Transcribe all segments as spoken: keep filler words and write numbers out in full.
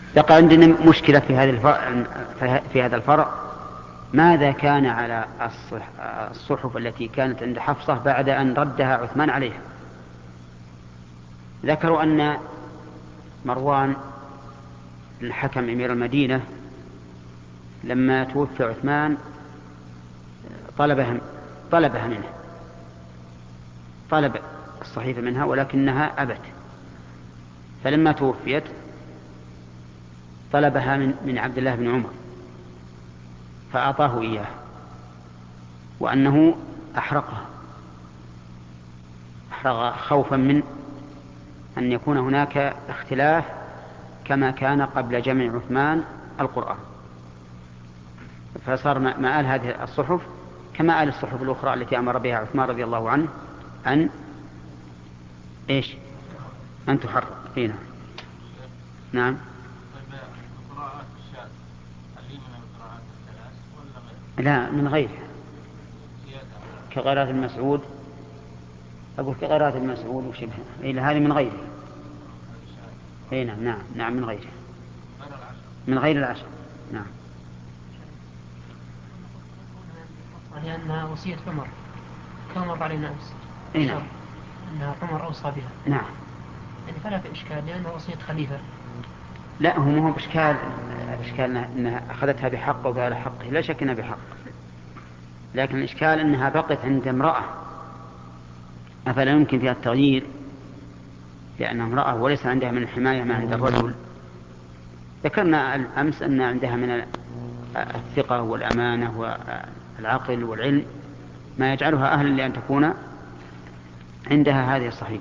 بقى عندنا مشكلة في هذا الفرع، في هذا الفرع. ماذا كان على الصحف التي كانت عند حفصة بعد أن ردها عثمان عليها؟ ذكروا أن مروان الحكم أمير المدينة لما توفي عثمان طلبها, طلبها منه، طلب الصحيفة منها ولكنها أبت، فلما توفيت طلبها من, من عبد الله بن عمر فأعطاه إياه، وأنه أحرقها، أحرق خوفا من أن يكون هناك اختلاف كما كان قبل جمع عثمان القرآن، فصار مآل هذه الصحف كمآل الصحف الأخرى التي أمر بها عثمان رضي الله عنه أن إيش أن تحرق فينا. نعم. لا من غيرها، كقراءة المسعود، أقول كقراءة المسعود وشبهه، إلى هذه من غيره. إيه نعم نعم نعم من غيره، من غير العشر. نعم. لأنها وصية عمر كما مر علينا أمس. إيه نعم. أنها عمر أوصى بها. نعم. يعني فلا في إشكال لأنها وصية خليفة. لا هو ما هو بإشكال، إشكال أنها أخذتها بحق وقال حقه، لا شك أنها بحق، لكن الإشكال أنها بقت عند امرأة، أفلا يمكن فيها التغيير لأنها امرأة وليس عندها من الحماية ما عند الرجل. ذكرنا أمس أن عندها من الثقة والأمانة والعقل والعلم ما يجعلها أهلا لأن تكون عندها هذه الصحيفة.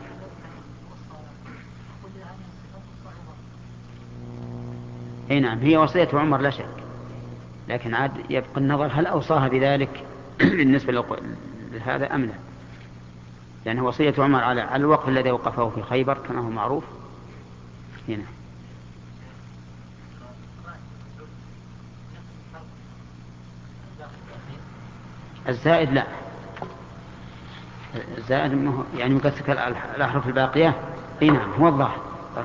اي نعم هي وصية عمر لا شك، لكن عاد يبقى النظر هل أوصاها بذلك بالنسبة لهذا أم لا، لأنه وصية عمر على الوقف الذي وقفه في خيبر كما هو معروف. هنا الزائد لا، الزائد يعني مكثك الأحرف الباقية. اي نعم هو الظاهر.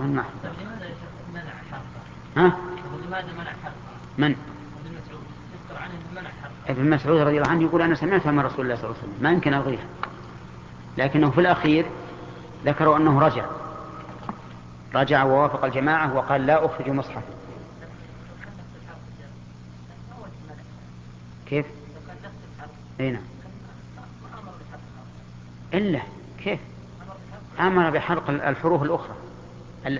ها؟ لماذا منع حرفها؟ من؟ ابن مسعود يذكر عنه منع حرفها. ابن مسعود رضي الله عنه يقول أنا سمعتها من رسول الله صلى الله عليه وسلم، ما يمكن ألغيها، لكنه في الأخير ذكروا أنه رجع رجع ووافق الجماعة وقال لا أخرج مصحف. كيف؟ أين؟ إلا كيف أمر بحرق الحروف الأخرى ال...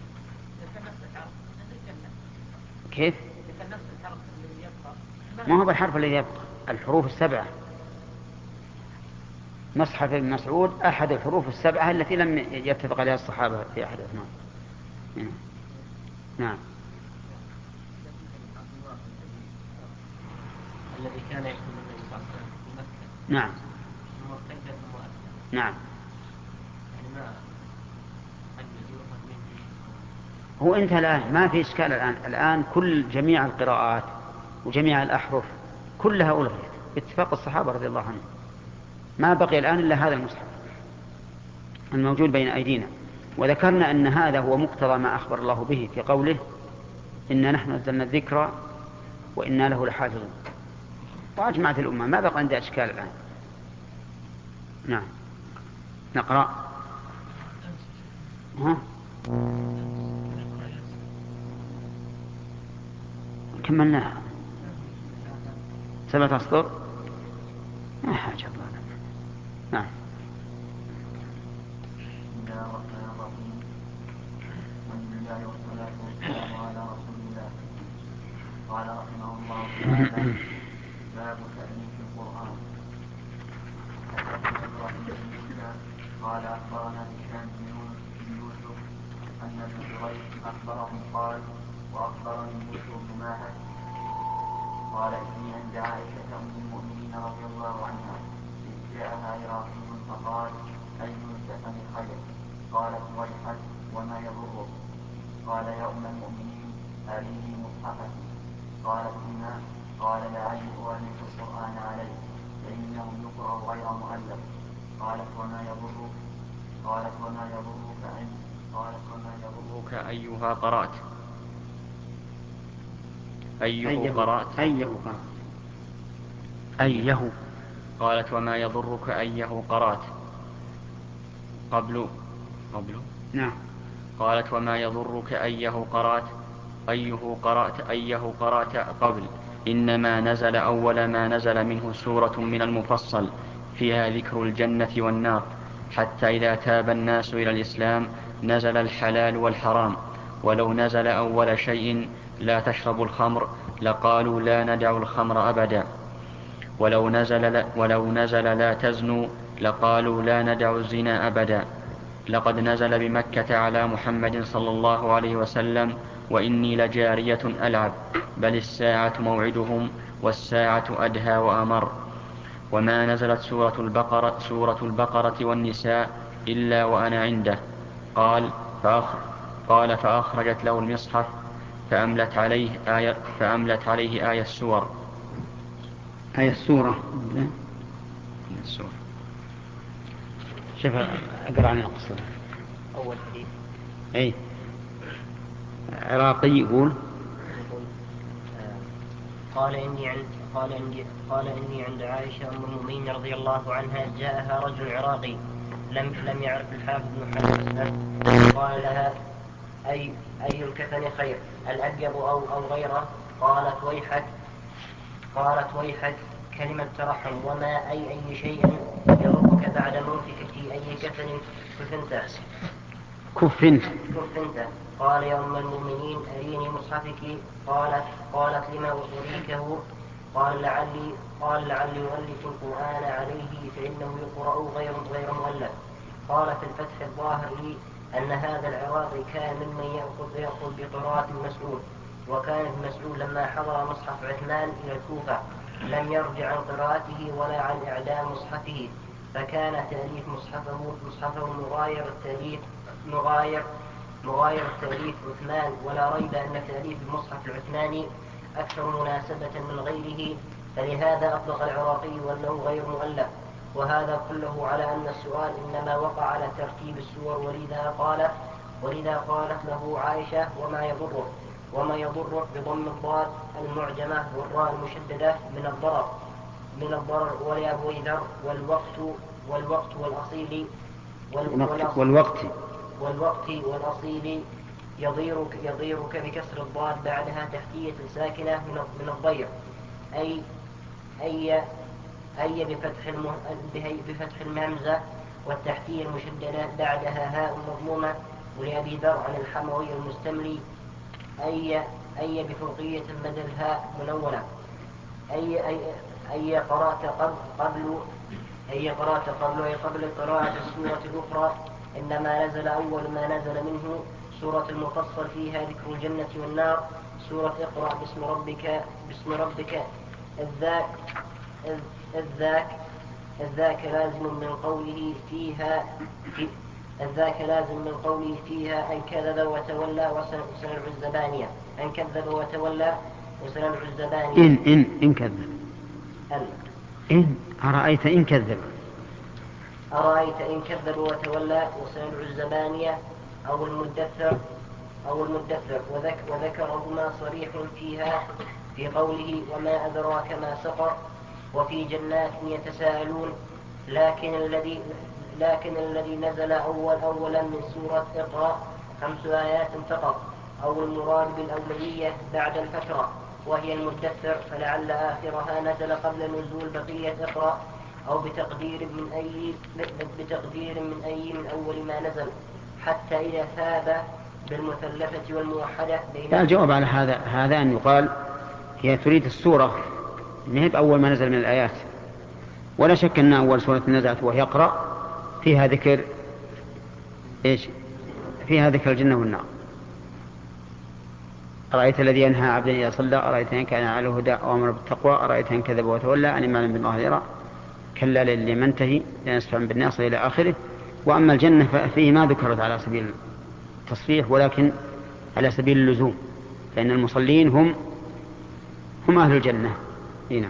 كيف؟ ما هو بالحرف الذي يبقى، الحروف السبعة. مصحف ابن مسعود أحد الحروف السبعة التي لم يتفق عليها الصحابة في أحد اثنين. نعم. الذي كان يكتب النبي صلى الله عليه وسلم في مكة. نعم. مرتدة وأسلم. نعم. يعني ما هو انتهى الآن، ما في إشكال الآن. الآن كل جميع القراءات وجميع الأحرف كلها ألغيت باتفاق الصحابة رضي الله عنهم، ما بقي الآن إلا هذا المصحف الموجود بين أيدينا. وذكرنا أن هذا هو مقتضى ما أخبر الله به في قوله إنا نحن نزلنا الذكر وإنا له لحافظون، وأجمعت الأمة، ما بقى عندها إشكال الآن. نعم. نقرأ. ها؟ كملناها سبعة أسطر ما حاجة الله. نعم. بسم الله الرحمن الرحيم. الحمد لله والصلاة والسلام على رسول الله. قال رحمه الله تعالى: باب تأليف القرآن. حدثنا إبراهيم بن موسى قال أخبرنا هشام بن يوسف أن ابن جريج أخبرهم قال: وأخبرني يوسف بن ماهر قال إني عند عائشة أم المؤمنين رضي الله عنها إذ جاءها عراقي فقال: أي سفن الخير؟ قالت: ويحك وما يضرك؟ قال: يا أم المؤمنين أريني مصحفتي. قالت: بما؟ قال: لعلي أؤلف القرآن عليه فإنه يقرأ غير مؤلف. قالت: وما يضرك؟ قالت: وما يضرك أن قالت: وما يضرك أيها قرأت؟ أيه قرأت أيه قرأت أيه. قالت وما يضرك أيه قرأت قبل قبل نعم. قالت وما يضرك أيه قرأت أيه قرأت أيه قرأت قبل إنما نزل أول ما نزل منه سورة من المفصل فيها ذكر الجنة والنار، حتى إذا تاب الناس إلى الإسلام نزل الحلال والحرام. ولو نزل أول شيء لا تشربوا الخمر لقالوا لا ندع الخمر أبدا. ولو نزل لا, ولو نزل لا تزنوا لقالوا لا ندع الزنا أبدا. لقد نزل بمكة على محمد صلى الله عليه وسلم وإني لجارية ألعب بل الساعة موعدهم والساعة أدهى وأمر. وما نزلت سورة البقرة, سورة البقرة والنساء إلا وأنا عنده. قال فأخ قال فأخرجت له المصحف فأملت عليه آية, فأملت عليه آية السور. آية السورة. السور. شوف أقرأ عن القصة. أول حديث. أي عراقي يقول يقول قال إني عند قال إني قال إني عند عائشة أم المؤمنين رضي الله عنها جاءها رجل عراقي لم لم يعرف الحافظ بن حجر مسلم، قال لها أي أي الكفن خير الأبيض أو أو غيره؟ قالت ويحك قالت ويحك كلمة ترحم وما أي أي شيء يضرك بعد موتك في أي كفن كفنت كفنت كفنت قال يا أم المؤمنين أريني مصحفك. قالت قالت لما أريكه؟ قال لعلي قال لعلي أؤلف القرآن عليه فإنه يقرأ غير غير مؤلف. قال في الفتح الظاهر لي أن هذا العراقي كان ممن يأخذ يأخذ بقراءة مسعود، وكان ابن مسعود لما حضر مصحف عثمان إلى الكوفة لم يرجع عن قراءته ولا عن إعلام مصحفه، فكان تأليف مصحفه مصحفه مغاير التأليف مغاير مغاير التأليف عثمان، ولا ريب أن تأليف المصحف العثماني أكثر مناسبة من غيره، فلهذا أطلق العراقي وأنه غير مؤلف. وهذا كله على أن السؤال إنما وقع على ترتيب السور، ولذا قالت ولذا قالت له عائشة وما يضره وما يضره بضم الضاد المعجمة والراء المشددة من الضرر من الضرر ولأبوي ذر والوقت والوقت والأصيل والوقت والوقت والوقت والأصيل يضيرك يضيرك بكسر الضاد بعدها تحتية ساكنة من الضير أي أي أي بفتح المه... بفتح المهمزة والتحتية المشددة بعدها هاء مضمومة. ولأبي ذر عن الحموي المستملي أي أي بفوقية مدى الهاء منونة أي أي أي قرأت قبل قبل أي قرأت قبل أي قبل قراءة السورة الأخرى، إنما نزل أول ما نزل منه سورة المفصل فيها ذكر الجنة والنار، سورة اقرأ باسم ربك باسم ربك الذاك الذاك الذاك لازم من قوله فيها في الذاك لازم من قوله فيها أن كذب وتولى وسنلعب الزبانية أن كذب وتولى وسنلعب الزبانية إن إن إن كذب أن إن أرأيت إن كذب أرأيت إن كذب وتولى وسنلعب الزبانية أو المدثر أو المدثر وذك وذكرهما صريح فيها في قوله وما أدراك ما سقر وفي جنات يتساءلون. لكن الذي لكن الذي نزل أول أولا من سورة اقرأ خمس آيات فقط، أو المراد بالأولية بعد الفترة وهي المدثر، فلعل آخرها نزل قبل نزول بقية اقرأ أو بتقدير من أي بتقدير من أي من أول ما نزل حتى إذا ثاب بالمثلثة والموحدة بين. الجواب على هذا هذا أن يقال هي تريد السورة نهب أول ما نزل من الآيات، ولا شك أن أول سورة نزلت وهي اقرأ فيها ذكر إيش؟ فيها ذكر الجنة والنار. أرأيت الذي ينهى عبدا إذا صلى، أرأيت إن كان على الهدى وأمر بالتقوى، أرأيت إن كذب وتولى أن ما لم بالله يرى كلا للي منتهي لنسفع بالناصية إلى آخره. وأما الجنة ففيه ما ذكرت على سبيل التصريح ولكن على سبيل اللزوم، فإن المصلين هم هم أهل الجنة. هنا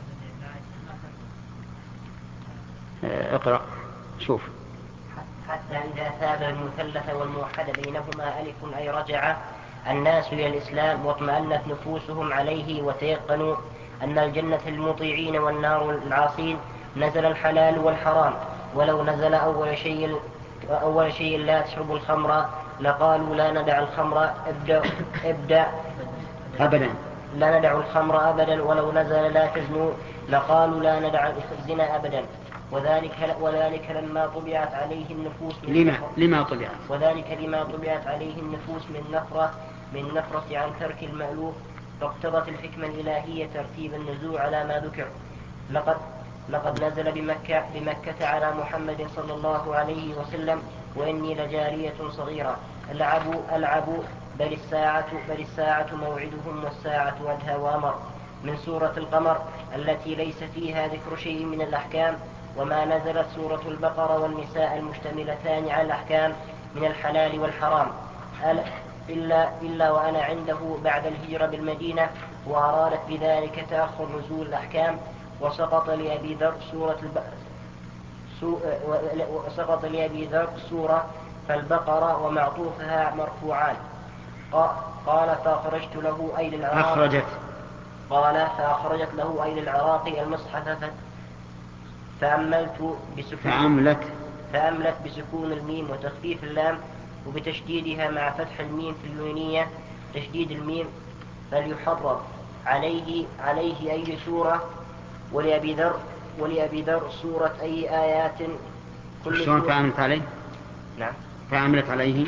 اقرأ شوف حتى إذا ثاب المثلث والموحد بينهما ألف أي رجع الناس إلى الإسلام واطمأنت نفوسهم عليه وتيقنوا أن الجنة للمطيعين والنار للعاصين، نزل الحلال والحرام. ولو نزل أول شيء أول شيء لا تشربوا الخمر لقالوا لا ندع الخمر ابدأ, ابدأ أبدا لا ندع الخمر أبدا. ولو نزل لا تزنوا لقالوا لا ندع الزنا أبدا. وذلك, وذلك لما طبعت عليه النفوس من لما, لما طبعت وذلك لما طبعت عليه النفوس من نفرة من نفرة عن ترك المألوف، فاقتضت الحكمة الإلهية ترتيب النزول على ما ذكر. لقد لقد نزل بمكة, بمكة على محمد صلى الله عليه وسلم وإني لجارية صغيرة ألعب ألعب بل الساعة, بل الساعة موعدهم والساعة أدهى وأمر، من سورة القمر التي ليس فيها ذكر شيء من الأحكام. وما نزلت سورة البقرة والنساء المشتملتان على الأحكام من الحلال والحرام إلا, إلا وأنا عنده بعد الهجرة بالمدينة، وأرادت بذلك تأخر نزول الأحكام. وسقط لأبي ذر سورة الب... سو... وسقط لأبي ذر سورة فالبقرة ومعطوفها مرفوعان. قال فأخرجت له أي للعراق أخرجت قال فأخرجت له أي للعراق المصحف فأملت بسكون فأملت فأملت بسكون الميم وتخفيف اللام وبتشديدها مع فتح الميم في اليونية تشديد الميم فليحرر عليه عليه أي سورة. ولأبي ذر ولأبي ذر سورة أي آيات كل سورة فأملت عليه نعم فأملت عليه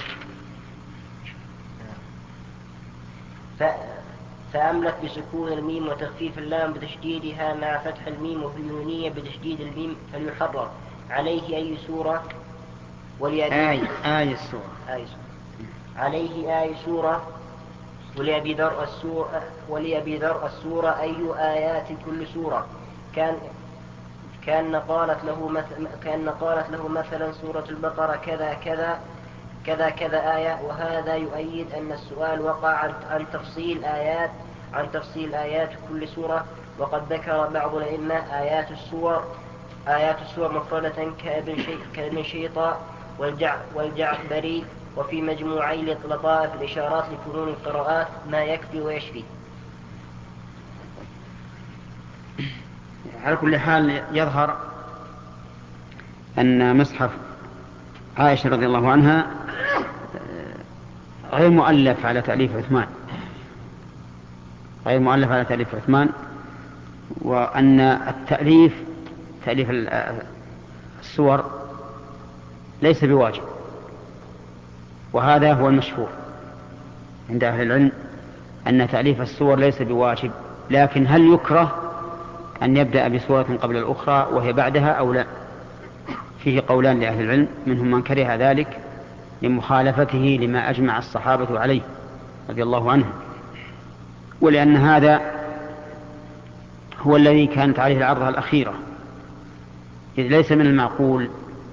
ف... فأملت بسكون الميم وتخفيف اللام بتشديدها مع فتح الميم وفي اليونية بتشديد الميم فليحرر عليه أي سورة. ولأبي آي آي السورة آي سورة عليه آي سورة. ولأبي ذر السورة ولأبي ذر السورة أي آيات كل سورة. كان كان قالت له مثل كان قالت له مثلا سورة البقرة كذا كذا كذا كذا آية. وهذا يؤيد أن السؤال وقع عن تفصيل آيات عن تفصيل آيات كل سورة. وقد ذكر بعض الأئمة آيات السور آيات السور مفردة كابن شي كابن شيطاء والجع والجعبري. وفي مجموعي لطائف الإشارات لفنون القراءات ما يكفي ويشفي. على كل حال يظهر أن مصحف عائشة رضي الله عنها غير مؤلف على تأليف عثمان غير مؤلف على تأليف عثمان وأن التأليف تأليف السور ليس بواجب، وهذا هو المشهور عند أهل العلم أن تأليف السور ليس بواجب. لكن هل يكره أن يبدأ بسورة قبل الأخرى وهي بعدها أو لا؟ فيه قولان لأهل العلم، منهم من كره ذلك لمخالفته لما أجمع الصحابة عليه رضي الله عنهم، ولأن هذا هو الذي كانت عليه العرضة الأخيرة، إذ ليس من المعقول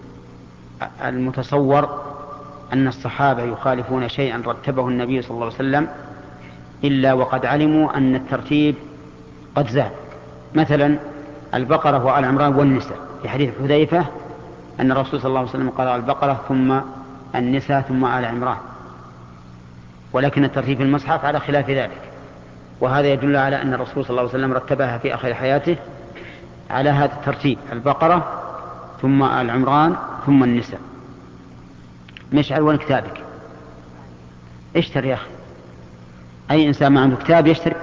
المتصور أن الصحابة يخالفون شيئا رتبه النبي صلى الله عليه وسلم إلا وقد علموا أن الترتيب قد زاد. مثلا البقرة وآل عمران والنساء في حديث حذيفة أن الرسول صلى الله عليه وسلم قرأ البقرة ثم النساء ثم آل عمران، ولكن الترتيب في المصحف على خلاف ذلك، وهذا يدل على أن الرسول صلى الله عليه وسلم رتبها في آخر حياته على هذا الترتيب: البقرة ثم آل عمران ثم النساء. مشعل وين كتابك؟ اشتري يا أخي، أي إنسان ما عنده كتاب يشتري.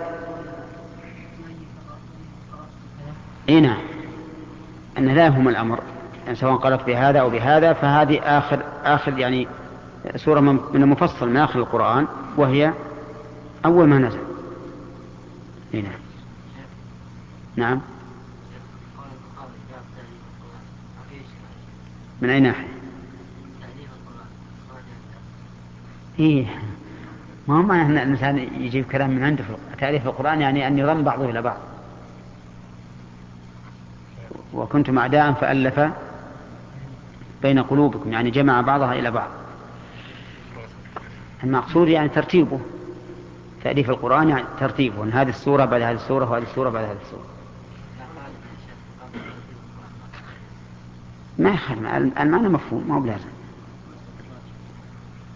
إيه نعم، أن لا يهم الأمر يعني سواء قرأت بهذا أو بهذا، فهذه آخر آخر يعني سورة من المفصل من آخر القرآن وهي أول ما نزل. إيه نعم. نعم. من أي ناحية؟ إيه ما هو معنى أن الإنسان يجيب كلام من عنده في تأليف القرآن يعني أن يضم بعضه إلى بعض. وكنتم أعداء فألف بين قلوبكم، يعني جمع بعضها إلى بعض. المقصود يعني ترتيبه، تأليف القرآن يعني ترتيبه، أن هذه السورة بعد هذه السورة وهذه السورة بعد هذه السورة. ما يخل المعنى مفهوم، ما هو بلازم.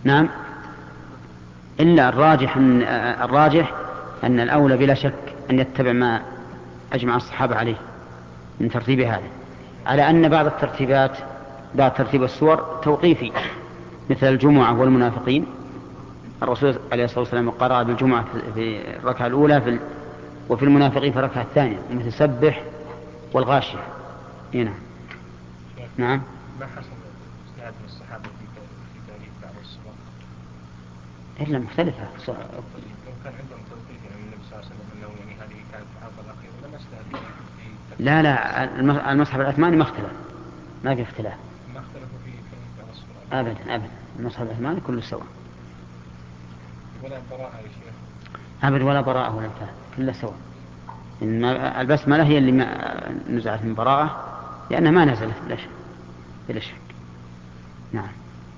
نعم، إلا الراجح أن الراجح أن الأولى بلا شك أن يتبع ما أجمع الصحابة عليه من ترتيب هذا، على أن بعض الترتيبات بعض ترتيب السور توقيفي، مثل الجمعة والمنافقين. الرسول عليه الصلاة والسلام قرأ بالجمعة في الركعة الأولى في وفي المنافقين في الركعة الثانية، مثل سبح والغاشية. هنا نعم. ما حصل اجتهاد من الصحابة في تأليف بعض الصور؟ إلا مختلفة. لو كان عندهم توقيف يعني من النبي صلى الله عليه وسلم أنه يعني هذه كانت العرض الأخير لما اجتهد في لا لا، المصحف العثماني ما اختلف، ما في اختلاف، ما اختلفوا في بعض الصور أبدا أبدا. المصحف العثماني كله سواء، ولا براءة يا شيخ؟ أبدا ولا براءة ولا بتاع، كله سواء. إنما البسملة هي اللي ما نزعت من براءة لأنها ما نزلت بلا شك بلا شك. نعم.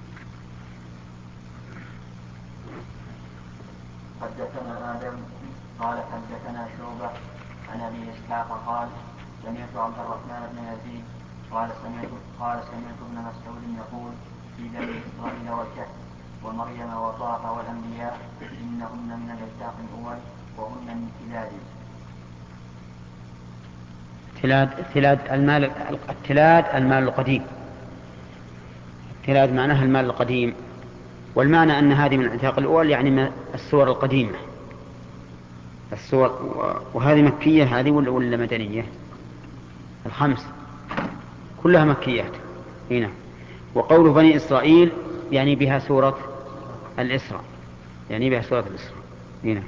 حدثنا آدم قال حدثنا شعبة عن أبي إسحاق قال سمعت عبد الرحمن بن يزيد قال سمعت قال سمعت ابن مسعود يقول في بني إسرائيل والكهف ومريم وطه والأنبياء إنهن من العتاق الأول وهن من تلاد. تلاد تلاد المال التلاد المال القديم. التلاد معناها المال القديم، والمعنى أن هذه من العتاق الأول يعني من السور القديمة. السور وهذه مكية هذه ولا مدنية؟ الخمس كلها مكيات هنا. وقول بني إسرائيل يعني بها سورة الإسراء، يعني بها سورة الإسراء هنا.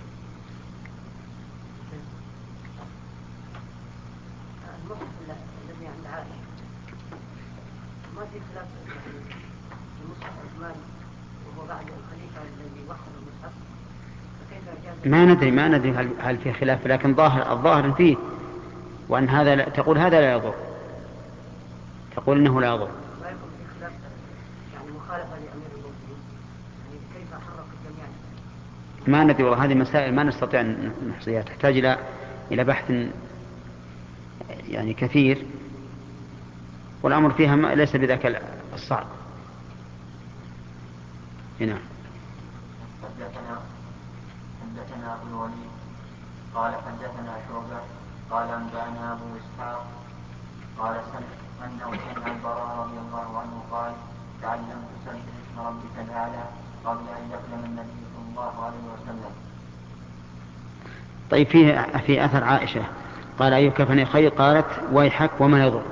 الذي عند عائشة ما في خلاف في مصحف عثمان وهو بعد الخليفة الذي وحد المصحف، فكيف جاز؟ ما ندري ما ندري هل, هل في خلاف، لكن ظاهر الظاهر فيه، وأن هذا لا تقول هذا لا يضر، تقول إنه لا يضر. ما يكون في خلاف يعني مخالفة لأمير المؤمنين، يعني كيف حرك الجميع؟ ما ندري والله، هذه مسائل ما نستطيع أن نحصيها، تحتاج إلى إلى بحث يعني كثير، والأمر فيها ليس بذاك الصعب. هنا حدثنا حدثنا أبو الوليد قال حدثنا شعبة قال أنبأنا أبو إسحاق قال سمع أنه سمع البراء رضي الله عنه قال تعلمت سبح اسم ربك الأعلى قبل أن يقدم النبي صلى الله عليه وسلم. طيب، فيه في أثر عائشة قال أي كفني خير، قالت ويحك وما يضر.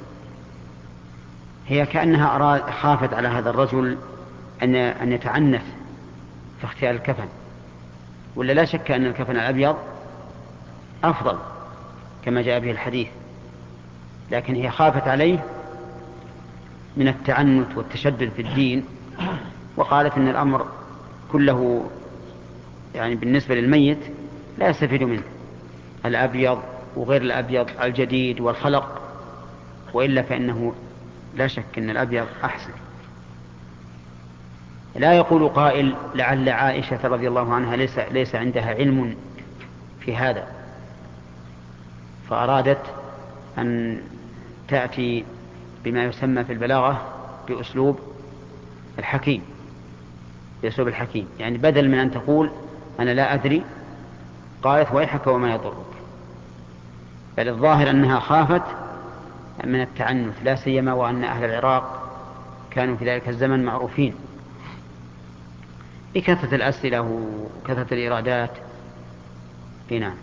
هي كأنها أراد خافت على هذا الرجل أن أن يتعنف في اختيار الكفن، ولا لا شك أن الكفن الأبيض أفضل كما جاء به الحديث، لكن هي خافت عليه من التعنت والتشدد في الدين، وقالت إن الأمر كله يعني بالنسبة للميت لا يستفيد منه الأبيض وغير الأبيض الجديد والخلق، وإلا فإنه لا شك أن الأبيض أحسن. لا يقول قائل لعل عائشة رضي الله عنها ليس, ليس عندها علم في هذا، فأرادت أن تأتي بما يسمى في البلاغة بأسلوب الحكيم، بأسلوب الحكيم، يعني بدل من أن تقول أنا لا أدري قالت ويحك وما يضرك، بل الظاهر أنها خافت من التعنت، لا سيما وأن أهل العراق كانوا في ذلك الزمن معروفين بكثرة الأسئلة وكثرة الإرادات. نعم.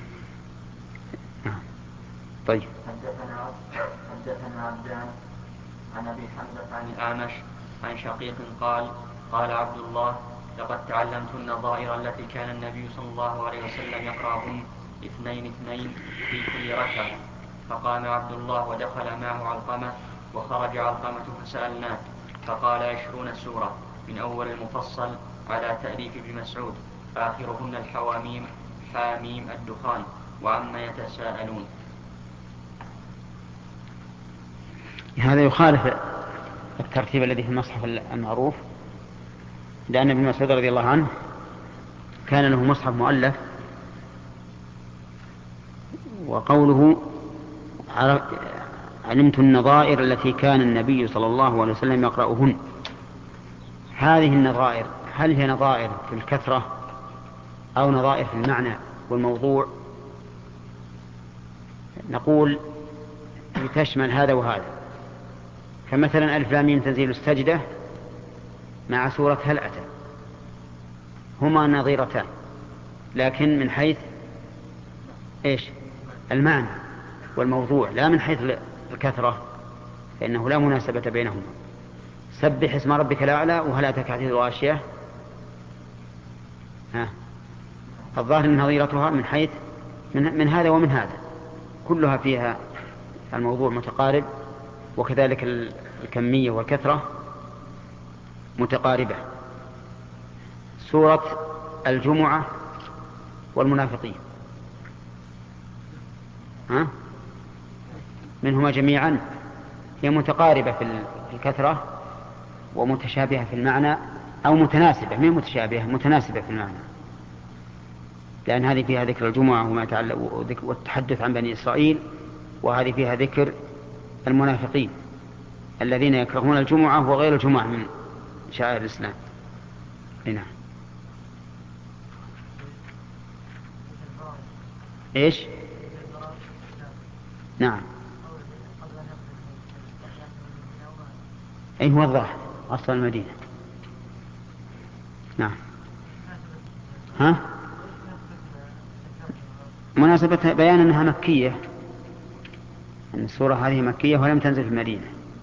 طيب. حدثنا حدثنا عبدان عن أبي حمزة عن الأعمش عن شقيق قال قال عبد الله لقد تعلمت النظائر التي كان النبي صلى الله عليه وسلم يقرأهن اثنين اثنين في كل ركعة. فقام عبد الله ودخل معه علقمة، وخرج علقمة فسألناه فقال عشرون سورة من أول المفصل على تأليف ابن مسعود، آخرهن الحواميم حاميم الدخان وعما يتساءلون. هذا يخالف الترتيب الذي في المصحف المعروف، لأن ابن مسعود رضي الله عنه كان له مصحف مؤلف، وقوله علمت النظائر التي كان النبي صلى الله عليه وسلم يقرأهن، هذه النظائر هل هي نظائر في الكثرة أو نظائر في المعنى والموضوع؟ نقول تشمل هذا وهذا. فمثلا ألف لام ميم تنزيل السجدة مع سورة هل أتى هما نظيرتان، لكن من حيث إيش المعنى والموضوع لا من حيث الكثرة، فإنه لا مناسبة بينهما. سبح اسم ربك الأعلى وهل أتاك حديث الغاشية ها الظاهر أن نظيرتها من حيث من, من هذا ومن هذا، كلها فيها الموضوع متقارب، وكذلك الكمية والكثرة متقاربة. سورة الجمعة والمنافقين ها منهما جميعا هي متقاربة في الكثرة ومتشابهة في المعنى، أو متناسبة من متشابهة متناسبة في المعنى، لأن هذه فيها ذكر الجمعة وما يتعلق والتحدث عن بني إسرائيل، وهذه فيها ذكر المنافقين الذين يكرهون الجمعة وغير الجمعة من شعائر الإسلام. هنا إيش نعم أي هو الظاهر أصل المدينة. نعم ها مناسبة بيان أنها مكية، أن السورة هذه مكية ولم تنزل في المدينة.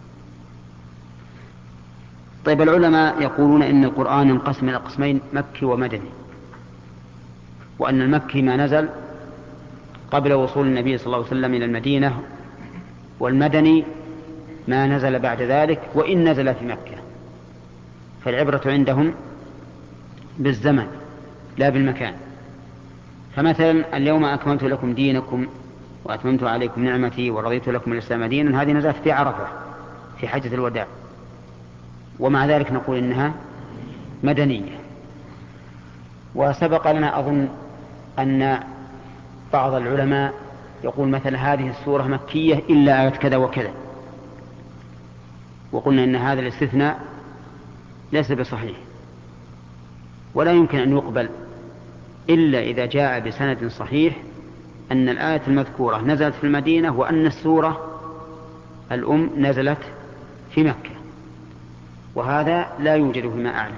طيب العلماء يقولون إن القرآن ينقسم إلى قسمين مكي ومدني، وأن المكي ما نزل قبل وصول النبي صلى الله عليه وسلم إلى المدينة، والمدني ما نزل بعد ذلك وإن نزل في مكة، فالعبرة عندهم بالزمن لا بالمكان. فمثلا اليوم أكملت لكم دينكم وأتممت عليكم نعمتي ورضيت لكم الإسلام دينا، هذه نزلت في عرفة في حجة الوداع، ومع ذلك نقول إنها مدنية. وسبق لنا أظن أن بعض العلماء يقول مثل هذه السورة مكية إلا آية كذا وكذا، وقلنا إن هذا الاستثناء ليس بصحيح ولا يمكن أن يقبل إلا إذا جاء بسند صحيح أن الآية المذكورة نزلت في المدينة وأن السورة الأم نزلت في مكة، وهذا لا يوجد فيما أعلم.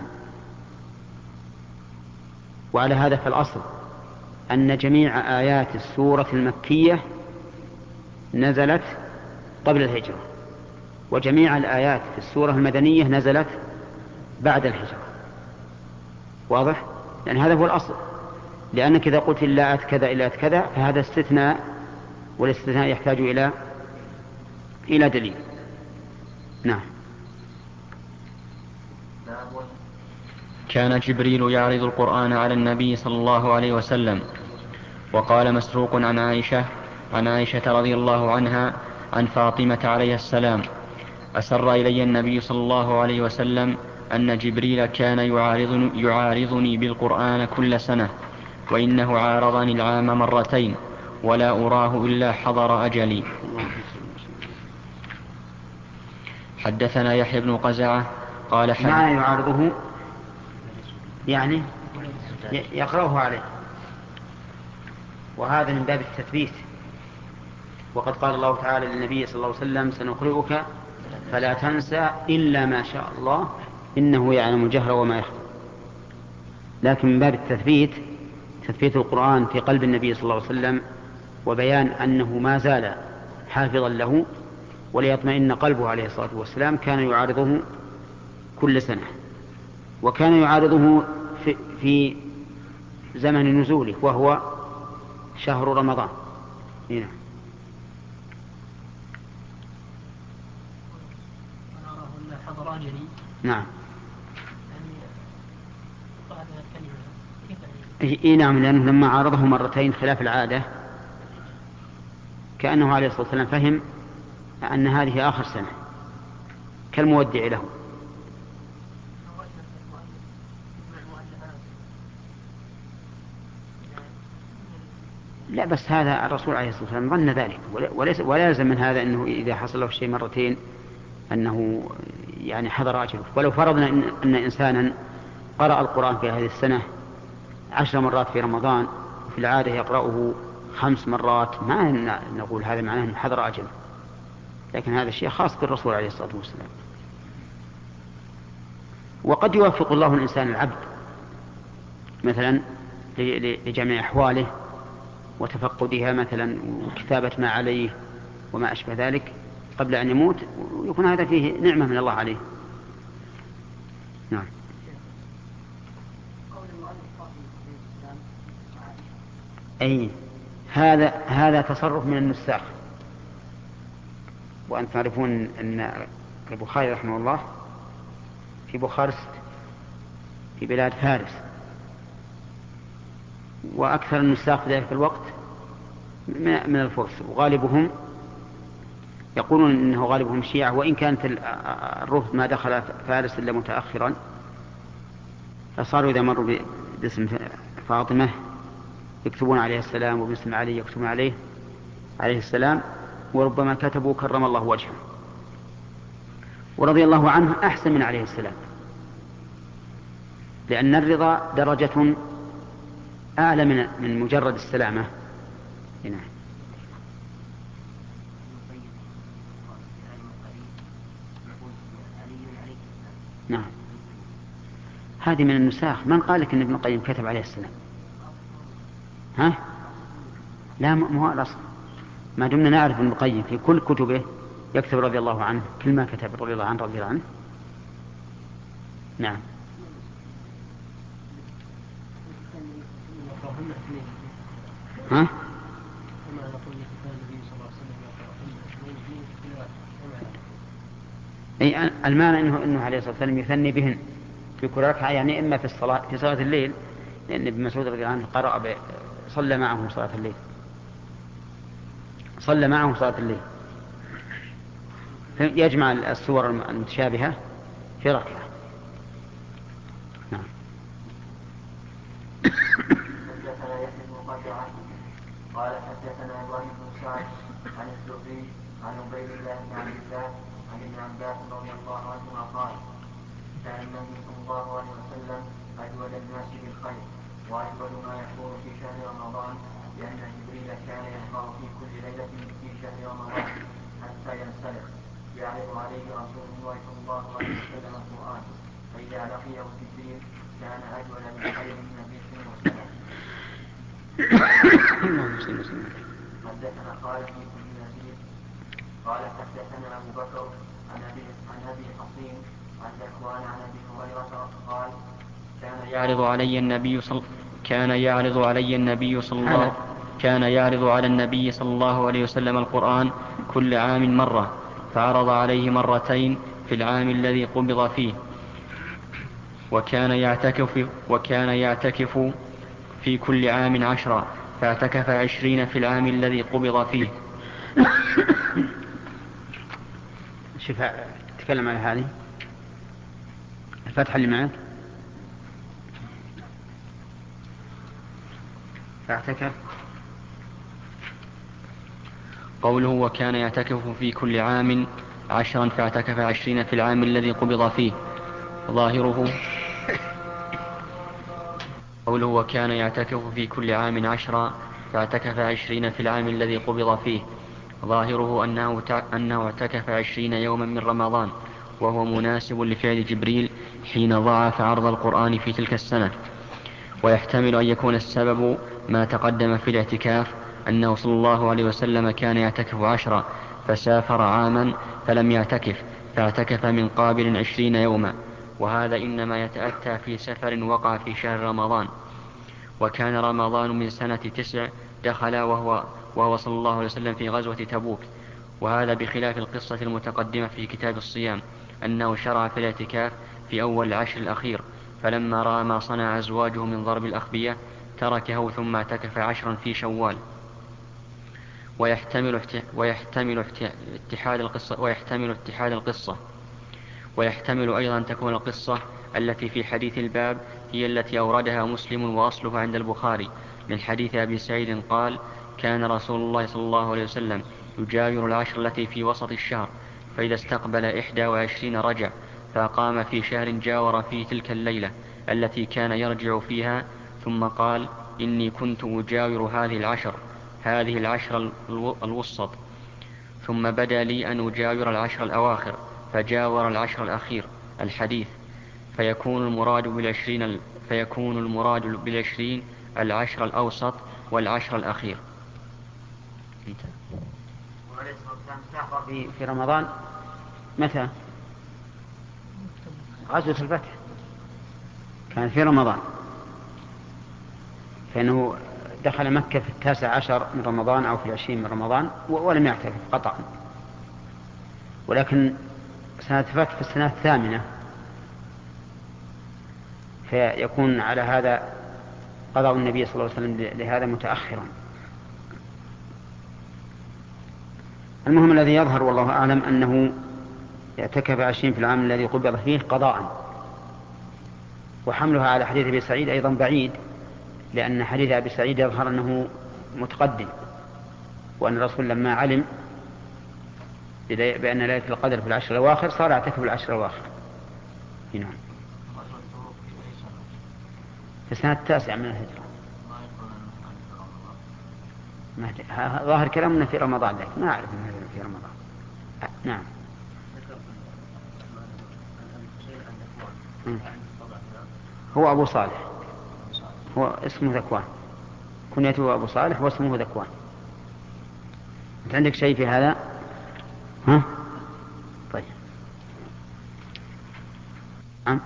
وعلى هذا فالأصل أن جميع آيات السورة المكية نزلت قبل الهجرة، وجميع الآيات في السورة المدنية نزلت بعد الهجرة. واضح؟ لأن هذا هو الأصل، لأنك إذا قلت إلا آيات كذا إلا آيات كذا فهذا استثناء، والاستثناء يحتاج إلى إلى دليل. نعم. كان جبريل يعرض القرآن على النبي صلى الله عليه وسلم. وقال مسروق عن عائشة عن عائشة رضي الله عنها عن فاطمة عليه السلام: أسر إلي النبي صلى الله عليه وسلم أن جبريل كان يعارضني, يعارضني بالقرآن كل سنة، وإنه عارضني العام مرتين ولا أراه إلا حضر أجلي. حدثنا يحيى بن قزعة قال حدث ما يعارضه يعني يقرأه عليه، وهذا من باب التثبيت. وقد قال الله تعالى للنبي صلى الله عليه وسلم: سنقرئك فلا تنسى إلا ما شاء الله إنه يعلم الجهر وما يخفى. لكن من باب التثبيت، تثبيت القرآن في قلب النبي صلى الله عليه وسلم، وبيان أنه ما زال حافظا له وليطمئن قلبه عليه الصلاة والسلام، كان يعارضه كل سنة، وكان يعارضه في, في زمن نزوله وهو شهر رمضان. هنا نعم. إيه نعم، لأنه لما عارضه مرتين خلاف العادة كأنه عليه الصلاة والسلام فهم أن هذه آخر سنة كالمودع له. لا بس هذا الرسول عليه الصلاة والسلام ظن ذلك، وليس ولا يلزم من هذا أنه إذا حصل له شيء مرتين أنه يعني حضر أجله. ولو فرضنا إن, أن إنسانا قرأ القرآن في هذه السنة عشر مرات في رمضان وفي العادة يقرأه خمس مرات، ما نقول هذا معناه أنه حضر أجله، لكن هذا الشيء خاص بالرسول عليه الصلاة والسلام. وقد يوفق الله الإنسان العبد مثلا لجميع أحواله وتفقدها مثلا وكتابة ما عليه وما أشبه ذلك قبل أن يموت، ويكون هذا فيه نعمة من الله عليه. نعم. أي هذا هذا تصرف من النساخ. وأن تعرفون أن البخاري رحمه الله في بخارست في بلاد فارس، وأكثر النساخ في ذلك الوقت من الفرس، وغالبهم يقولون إنه غالبهم شيعة، وإن كانت الرفض ما دخل فارس إلا متأخرا، فصاروا إذا مروا باسم فاطمة يكتبون عليه السلام، وباسم علي يكتبون عليه عليه السلام، وربما كتبوا كرم الله وجهه ورضي الله عنه أحسن من عليه السلام، لأن الرضا درجة أعلى من من مجرد السلامة. هنا. نعم. هذه من النساخ. من قال لك أن ابن القيم كتب عليه السلام؟ ها؟ لا، مو الأصل. ما دمنا نعرف ابن القيم في كل كتبه يكتب رضي الله عنه، كل ما كتب رضي الله عنه رضي الله عنه. نعم. ها؟ أي المعنى إنه إنه عليه الصلاة والسلام يثني بهن في كل ركعة، يعني إما في الصلاة في صلاة الليل، لأن ابن مسعود رضي الله عنه قرأ ب... صلى معه صلاة الليل صلى معه صلاة الليل يجمع السور المتشابهة في ركعة. نعم. حدثنا يحيى بن قتعة قال حدثنا ابراهيم بن سعد عن الزهري عن عبيد الله بن عبد الله عن ابن عباس رضي الله عنهما قال كان النبي صلى الله عليه وسلم اجود الناس بالخير واجود ما يكون في شهر رمضان، لان جبريل كان يقرا في كل ليله في شهر رمضان حتى ينسلخ يعرض عليه رسول الله صلى الله عليه وسلم القران، فاذا لقيه جبريل كان اجود بالخير من الريح والسلام. حدثنا خالد بن يزيد قال حدثنا ابو بكر عن ابي عن ابي حصين عن ذكوان عن ابي هريره قال كان يعرض علي النبي صلى كان يعرض علي النبي صلى الله كان يعرض على النبي صلى الله عليه وسلم القرآن كل عام مرة، فعرض عليه مرتين في العام الذي قبض فيه، وكان يعتكف وكان يعتكف في كل عام عشرا، فاعتكف عشرين في العام الذي قبض فيه. شوف تكلم على هذه الفتحة اللي معك. فاعتكف قوله وكان يعتكف في كل عام عشرا فاعتكف عشرين في العام الذي قبض فيه، ظاهره قوله وكان يعتكف في كل عام عشرا فاعتكف عشرين في العام الذي قبض فيه، ظاهره أنه, أنه اعتكف عشرين يوما من رمضان، وهو مناسب لفعل جبريل حين ضاعف عرض القرآن في تلك السنة. ويحتمل أن يكون السبب ما تقدم في الاعتكاف، أنه صلى الله عليه وسلم كان يعتكف عشرا فسافر عاما فلم يعتكف، فاعتكف من قابل عشرين يوما، وهذا إنما يتأتى في سفر وقع في شهر رمضان. وكان رمضان من سنة تسع دخل وهو, وهو صلى الله عليه وسلم في غزوة تبوك، وهذا بخلاف القصة المتقدمة في كتاب الصيام، أنه شرع في الاعتكاف في أول العشر الأخير، فلما رأى ما صنع أزواجه من ضرب الأخبية تركه ثم اعتكف عشرا في شوال. ويحتمل ويحتمل اتحاد القصة ويحتمل اتحاد القصة ويحتمل أيضا أن تكون القصة التي في حديث الباب هي التي أوردها مسلم وأصلها عند البخاري من حديث أبي سعيد قال كان رسول الله صلى الله عليه وسلم يجاور العشر التي في وسط الشهر، فإذا استقبل إحدى وعشرين رجع، فأقام في شهر جاور فيه تلك الليلة التي كان يرجع فيها، ثم قال: إني كنت أجاور هذه العشر هذه العشر الوسط، ثم بدا لي أن أجاور العشر الأواخر، فجاور العشر الأخير. الحديث. فيكون المراد بالعشرين فيكون المراد بالعشرين العشر الأوسط والعشر الأخير. في, في رمضان متى؟ غزوة الفتح كان في رمضان، فإنه دخل مكة في التاسع عشر من رمضان أو في العشرين من رمضان ولم يعترف قطعا. ولكن سنة الفتح في السنة الثامنة، فيكون على هذا قضاء النبي صلى الله عليه وسلم لهذا متأخرا. المهم الذي يظهر والله أعلم أنه اعتكف عشرين في العام الذي قبض فيه قضاء، وحملها على حديث أبي سعيد أيضا بعيد، لأن حديث أبي سعيد يظهر أنه متقدم، وأن الرسول لما علم بأن ليلة القدر في العشر الأواخر صار اعتكف العشر الأواخر. هنا في السنة التاسعة من الهجرة. ظاهر كلامنا في رمضان، لكن ما أعرف أنه في رمضان. نعم. هو أبو صالح، هو اسمه ذكوان، كنيته أبو صالح واسمه ذكوان. أنت عندك شيء في هذا؟ ها؟ طيب. نعم.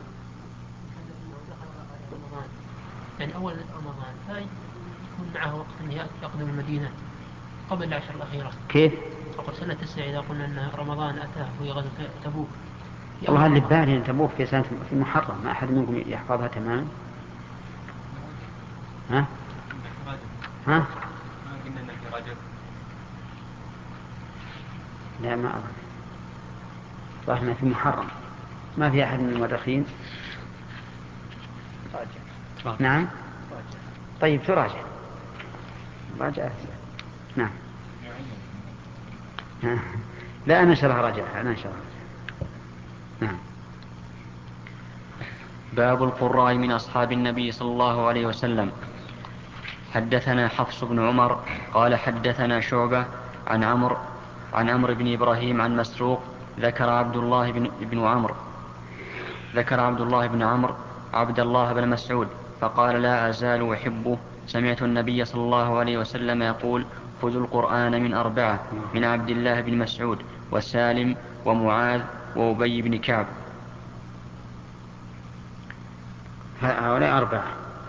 يعني أول رمضان هاي يكون معه وقت أن يقدم المدينة قبل العشر الأخيرة. كيف؟ أقول سنة تسعة إذا قلنا أن رمضان أتاه في غزوة تبوك. والله اللي ببالي أن تبوك في سنة في محرم، ما أحد منكم يحفظها تماما. ها؟ ها؟ ما قلنا أنه في رجب. لا ما أظن، ظاهرنا في محرم، ما في أحد من المؤرخين. نعم. طيب تراجع راجع. نعم. لا أنا شرح راجع أنا شرح. نعم. باب القراء من أصحاب النبي صلى الله عليه وسلم. حدثنا حفص بن عمر قال حدثنا شعبة عن عمرو عن عمرو بن إبراهيم عن مسروق ذكر عبد الله بن, بن عمرو ذكر عبد الله بن عمرو عبد الله بن مسعود فقال: لا أزال أحبه. سمعت النبي صلى الله عليه وسلم يقول: خذوا القرآن من أربعة، من عبد الله بن مسعود وسالم ومعاذ وأبي بن كعب. هؤلاء أربعة،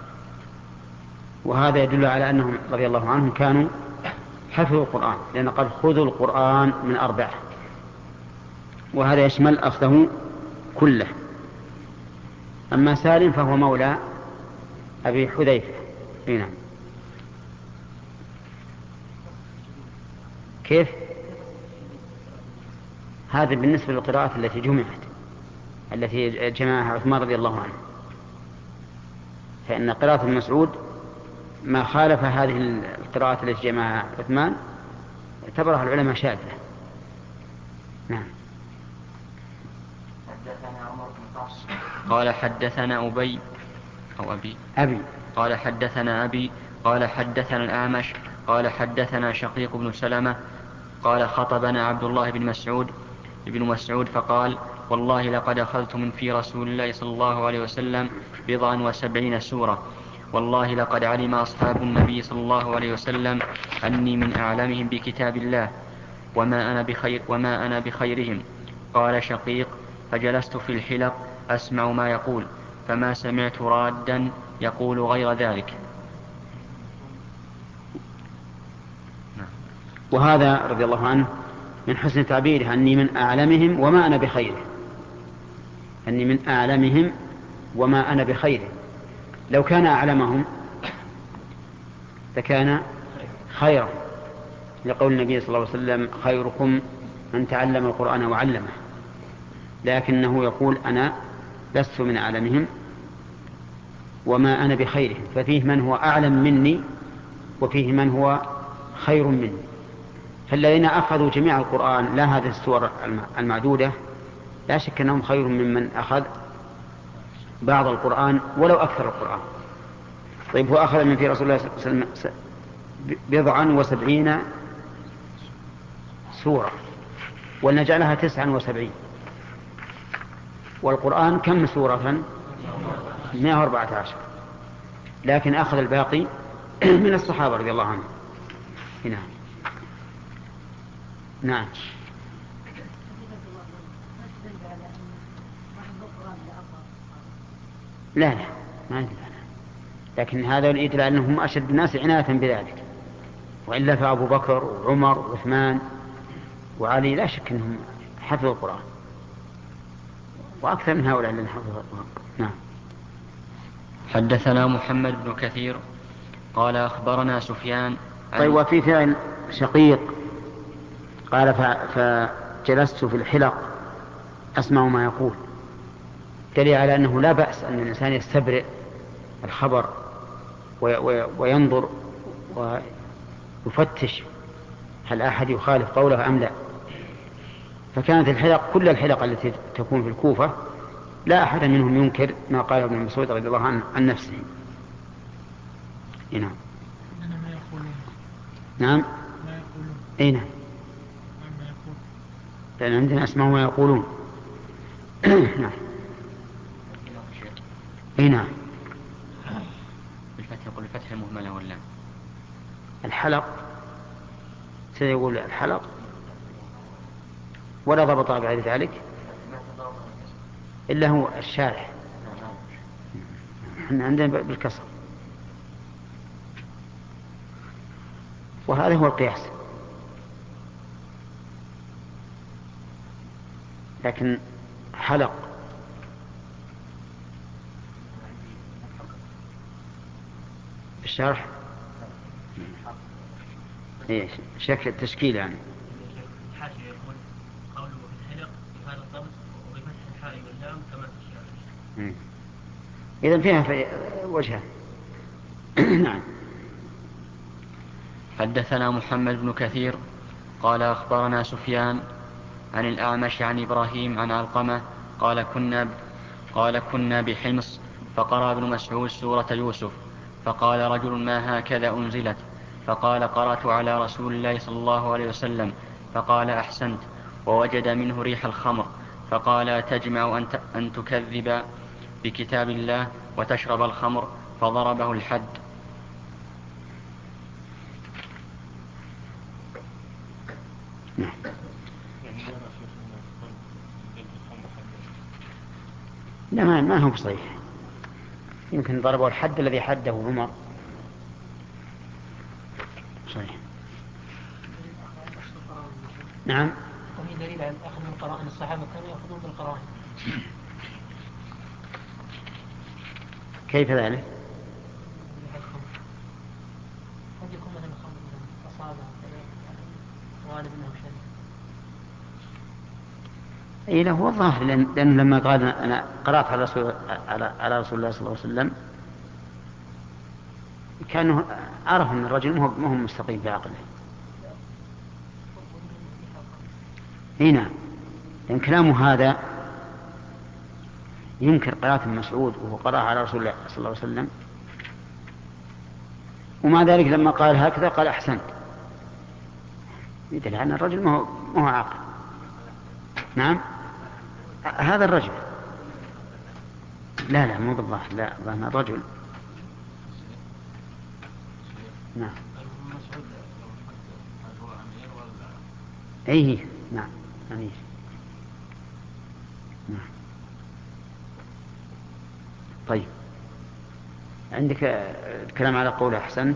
وهذا يدل على أنهم رضي الله عنهم كانوا حفظوا القرآن، لأن قال: خذوا القرآن من أربعة، وهذا يشمل أخذه كله. أما سالم فهو مولى أبي حذيفة. هنا كيف؟ هذا بالنسبة للقراءات التي جمعت، التي جمعها عثمان رضي الله عنه، فإن قراءة ابن مسعود ما خالف هذه القراءات التي جمعها عثمان اعتبرها العلماء شاذة. نعم. حدثنا عمر بن حفص قال حدثنا أبي أو أبي أبي قال حدثنا أبي قال حدثنا الأعمش قال حدثنا شقيق بن سلمة قال: خطبنا عبد الله بن مسعود ابن مسعود فقال: والله لقد أخذت من في رسول الله صلى الله عليه وسلم بضعا وسبعين سورة، والله لقد علم أصحاب النبي صلى الله عليه وسلم أني من أعلمهم بكتاب الله، وما أنا بخير وما أنا بخيرهم. قال شقيق: فجلست في الحلق أسمع ما يقول، فما سمعت رادا يقول غير ذلك. وهذا رضي الله عنه من حسن تعبيره: أني من أعلمهم وما أنا بخيره، أني من أعلمهم وما أنا بخيره. لو كان أعلمهم لكان خيرا، لقول النبي صلى الله عليه وسلم: خيركم من تعلم القرآن وعلمه. لكنه يقول: أنا لست من أعلمهم وما أنا بخيرهم، ففيه من هو أعلم مني وفيه من هو خير مني. فالذين أخذوا جميع القرآن لا هذه السور المعدودة لا شك أنهم خير ممن أخذ بعض القرآن ولو أكثر القرآن. طيب هو أخذ من في رسول الله صلى الله عليه وسلم بضعا وسبعين سورة ونجعلها تسعا وسبعين، والقرآن كم سورة؟ مئة وأربعة عشر، لكن أخذ الباقي من الصحابة رضي الله عنهم. هنا نعم. لا لا ما يدل، لكن هذا يدل على أنهم أشد الناس عناية بذلك، وإلا فأبو بكر وعمر وعثمان وعلي لا شك أنهم حفظوا القرآن، وأكثر من هؤلاء الذين حفظوا القرآن. نعم. حدثنا محمد بن كثير قال أخبرنا سفيان. طيب وفي فعل شقيق قال فجلست في الحلق أسمع ما يقول، دليل على أنه لا بأس أن الإنسان يستبرئ الخبر وينظر ويفتش هل أحد يخالف قوله أم لا. فكانت الحلق كل الحلق التي تكون في الكوفة لا أحد منهم ينكر ما قاله ابن مسعود رضي الله عنه عن نفسه. نعم. نعم. اي نعم. لأن عندنا أسماء ما يقولون. نعم. اي نعم. بالفتح يقول الفتح المهملة ولا الحلق سيقول الحلق ولا ضبط غير ذلك إلا هو الشارح. احنا عندنا بالكسر، وهذا هو القياس. لكن حلق الشرح ايش شكل التشكيل يعني. الحاشية يقول قوله في الحلق بهذا الضبط وبفتح الحاء واللام كما في الشارع. إذن فيها في وجهه. نعم. حدثنا محمد بن كثير قال أخبرنا سفيان عن الأعمش عن إبراهيم عن علقمة قال كنا قال كنا بحمص فقرأ ابن مسعود سورة يوسف فقال رجل ما هكذا أنزلت؟ فقال قرأت على رسول الله صلى الله عليه وسلم. فقال أحسنت، ووجد منه ريح الخمر. فقال تجمع أن, أن تكذب بكتاب الله وتشرب الخمر، فضربه الحد. لا ما, ما هو بصحيح، يمكن ضربه الحد الذي حده عمر. صحيح. نعم. وفي دليل على أخذ من القرائن، الصحابة كانوا يأخذون بالقرائن. كيف ذلك؟ قد يكون مثلا الخمر أصابه غالب أنه شرب. اي له هو الظاهر، لأن, لأن لما قال أنا قرأت على رسول, على, على رسول الله صلى الله عليه وسلم كانه عرف أن الرجل ما هو مستقيم في عقله. هنا لأن كلامه هذا ينكر قراءة مسعود وهو قرأ على رسول الله صلى الله عليه وسلم، ومع ذلك لما قال هكذا قال أحسنت، يدل على أن الرجل ما هو عاقل. نعم. هذا الرجل لا لا مو بالظاهر، لا ظاهر الرجل. نعم. ايه نعم امير. نعم. طيب عندك الكلام على قول احسنت.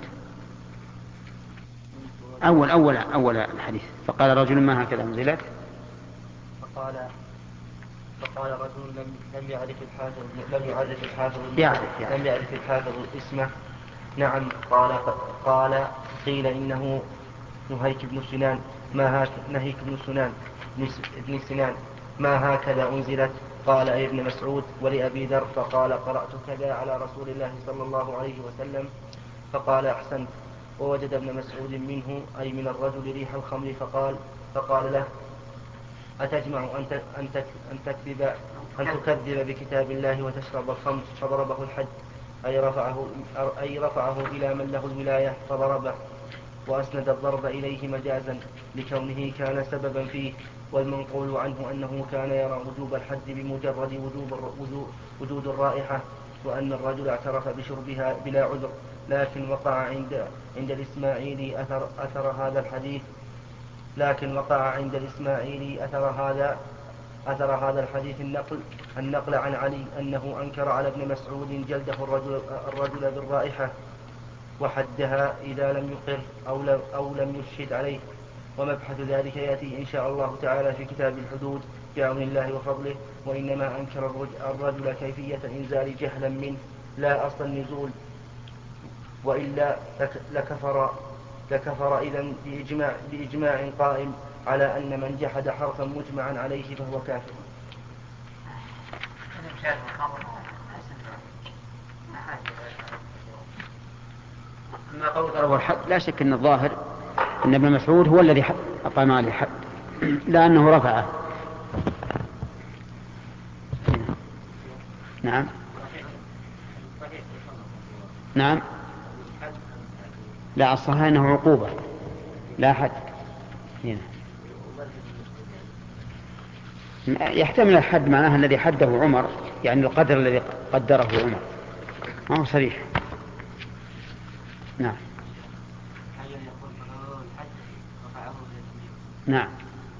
اول اول اول الحديث فقال رجل ما هكذا انزلت. فقال فقال رجل لم لم يعرف الحافظ لم يعرف الحافظ يعرف يعني. لم يعرف الحافظ اسمه. نعم. قال قال قيل إنه نهيك بن سنان. ما هاك نهيك بن سنان ابن سنان ما هكذا أنزلت؟ قال أي ابن مسعود ولأبي ذر. فقال قرأت كذا على رسول الله صلى الله عليه وسلم. فقال أحسنت. ووجد ابن مسعود منه أي من الرجل ريح الخمر فقال فقال له أتجمع أن أن أن تكذب أن تكذب بكتاب الله وتشرب الخمر؟ فضربه الحد أي رفعه أي رفعه إلى من له الولاية فضربه، وأسند الضرب إليه مجازا لكونه كان سببا فيه، والمنقول عنه أنه كان يرى وجوب الحد بمجرد وجوب وجود الرائحة، وأن الرجل اعترف بشربها بلا عذر. لكن وقع عند عند الإسماعيلي أثر, أثر هذا الحديث لكن وقع عند الإسماعيلي أثر هذا أثر هذا الحديث النقل النقل عن علي أنه أنكر على ابن مسعود جلده الرجل, الرجل بالرائحة وحدها إذا لم يقر أو لم, أو لم يشهد عليه. ومبحث ذلك يأتي إن شاء الله تعالى في كتاب الحدود بعون الله وفضله. وإنما أنكر الرجل كيفية إنزال جهلا منه لا أصل النزول، وإلا لكفر لكفر إذن بإجماع, بإجماع قائم على أن من جحد حرفا مجمعا عليه فهو كافر. أما قول ضرب الحد لا شك أن الظاهر أن ابن مسعود هو الذي أقام عليه الحد لأنه رفعه. نعم نعم لا الصحيح أنه عقوبة لا حد. هنا يحتمل الحد معناها الذي حده عمر، يعني القدر الذي قدره عمر، ما هو صريح. نعم نعم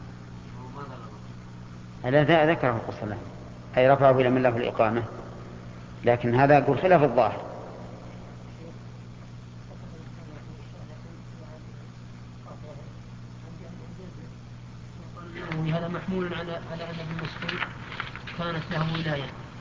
هذا ذكره القصة له أي رفعه إلى من له الإقامة، لكن هذا يقول خلاف الظاهر. هذا محمول على على أن ابن مسعود كانت له ولاية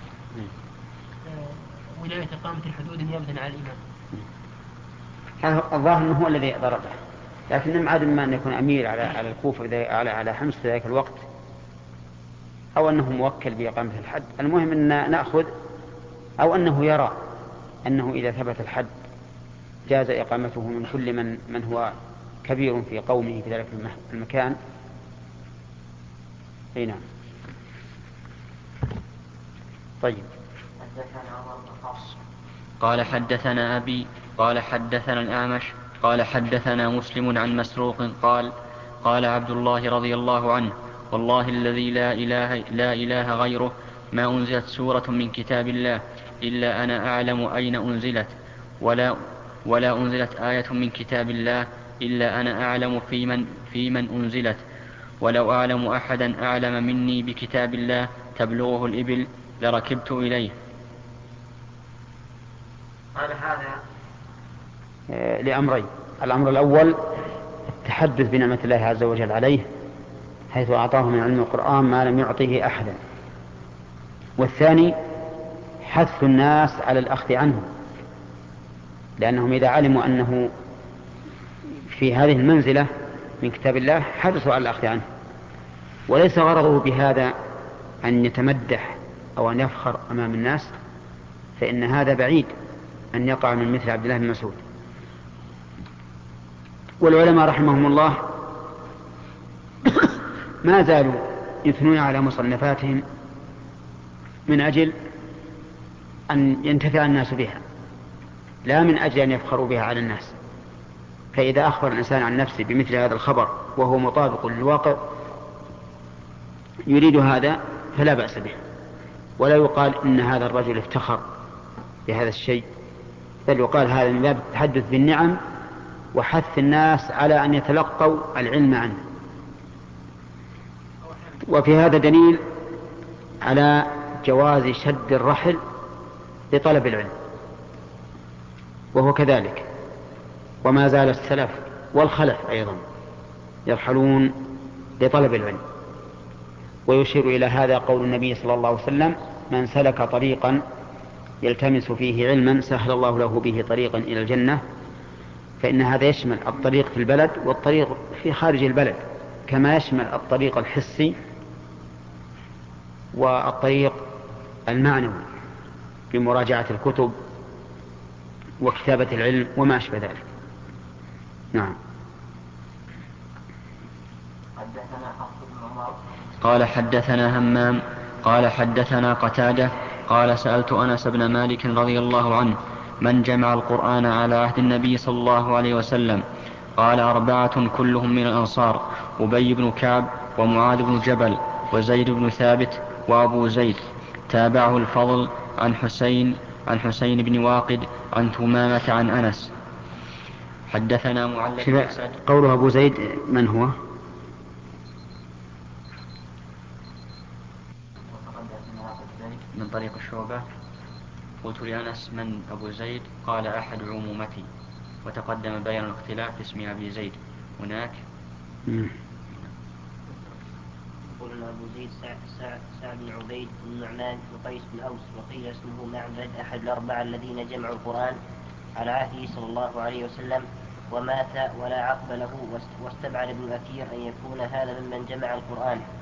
ولاية إقامة الحدود نيابة عن الإمام. هذا الظاهر أنه هو الذي ضربه، لكن ما عدم ما أن يكون أمير على على الكوفة على على حمص في ذلك الوقت، أو أنه موكل بإقامة الحد. المهم أن نأخذ أو أنه يرى أنه إذا ثبت الحد جاز إقامته من كل من من هو كبير في قومه في ذلك المكان. أي نعم. طيب. قال حدثنا أبي قال حدثنا الأعمش قال حدثنا مسلم عن مسروق قال قال عبد الله رضي الله عنه والله الذي لا إله, لا إله غيره ما أنزلت سورة من كتاب الله إلا أنا أعلم أين أنزلت ولا, ولا أنزلت آية من كتاب الله إلا أنا أعلم في من, في من أنزلت ولو أعلم أحدا أعلم مني بكتاب الله تبلغه الإبل لركبت إليه. قال هذا لأمرين: الأمر الأول التحدث بنعمة الله عز وجل عليه حيث أعطاه من علم القرآن ما لم يعطيه أحدا، والثاني حث الناس على الأخذ عنه، لأنهم إذا علموا أنه في هذه المنزلة من كتاب الله حدثوا على الأخذ عنه. وليس غرضه بهذا أن يتمدح أو أن يفخر أمام الناس، فإن هذا بعيد أن يقع من مثل عبد الله بن مسعود. والعلماء رحمهم الله ما زالوا يثنون على مصنفاتهم من أجل أن ينتفع الناس بها، لا من أجل أن يفخروا بها على الناس. فإذا أخبر الإنسان عن نفسه بمثل هذا الخبر وهو مطابق للواقع يريد هذا فلا بأس به، ولا يقال إن هذا الرجل افتخر بهذا الشيء، بل يقال هذا من باب التحدث بالنعم وحث الناس على أن يتلقوا العلم عنه. وفي هذا دليل على جواز شد الرحل لطلب العلم، وهو كذلك. وما زال السلف والخلف أيضا يرحلون لطلب العلم. ويشير إلى هذا قول النبي صلى الله عليه وسلم: من سلك طريقا يلتمس فيه علما سهل الله له به طريقا إلى الجنة. فإن هذا يشمل الطريق في البلد والطريق في خارج البلد، كما يشمل الطريق الحسي والطريق المعنوي بمراجعة الكتب وكتابة العلم وما أشبه ذلك. نعم. حدثنا حفص بن عمر قال حدثنا همام قال حدثنا قتادة قال سألت أنس بن مالك رضي الله عنه من جمع القرآن على عهد النبي صلى الله عليه وسلم؟ قال أربعة كلهم من الأنصار: أبي بن كعب ومعاذ بن جبل وزيد بن ثابت وأبو زيد. تابعه الفضل عن حسين عن حسين بن واقد عن ثمامة عن أنس. حدثنا معلق بن أسد. قوله أبو زيد من هو؟ من طريق الشعبة. قلت لأنس من أبو زيد؟ قال أحد عمومتي. وتقدم بيان الاختلاف في اسم أبي زيد هناك. يقول أبو زيد سعد بن عبيد بن نعمان بن قيس بن أوس، وقيل اسمه معبد أحد الأربعة الذين جمعوا القرآن على عهده صلى الله عليه وسلم ومات ولا عقب له. واستبعد ابن أثير أن يكون هذا ممن جمع القرآن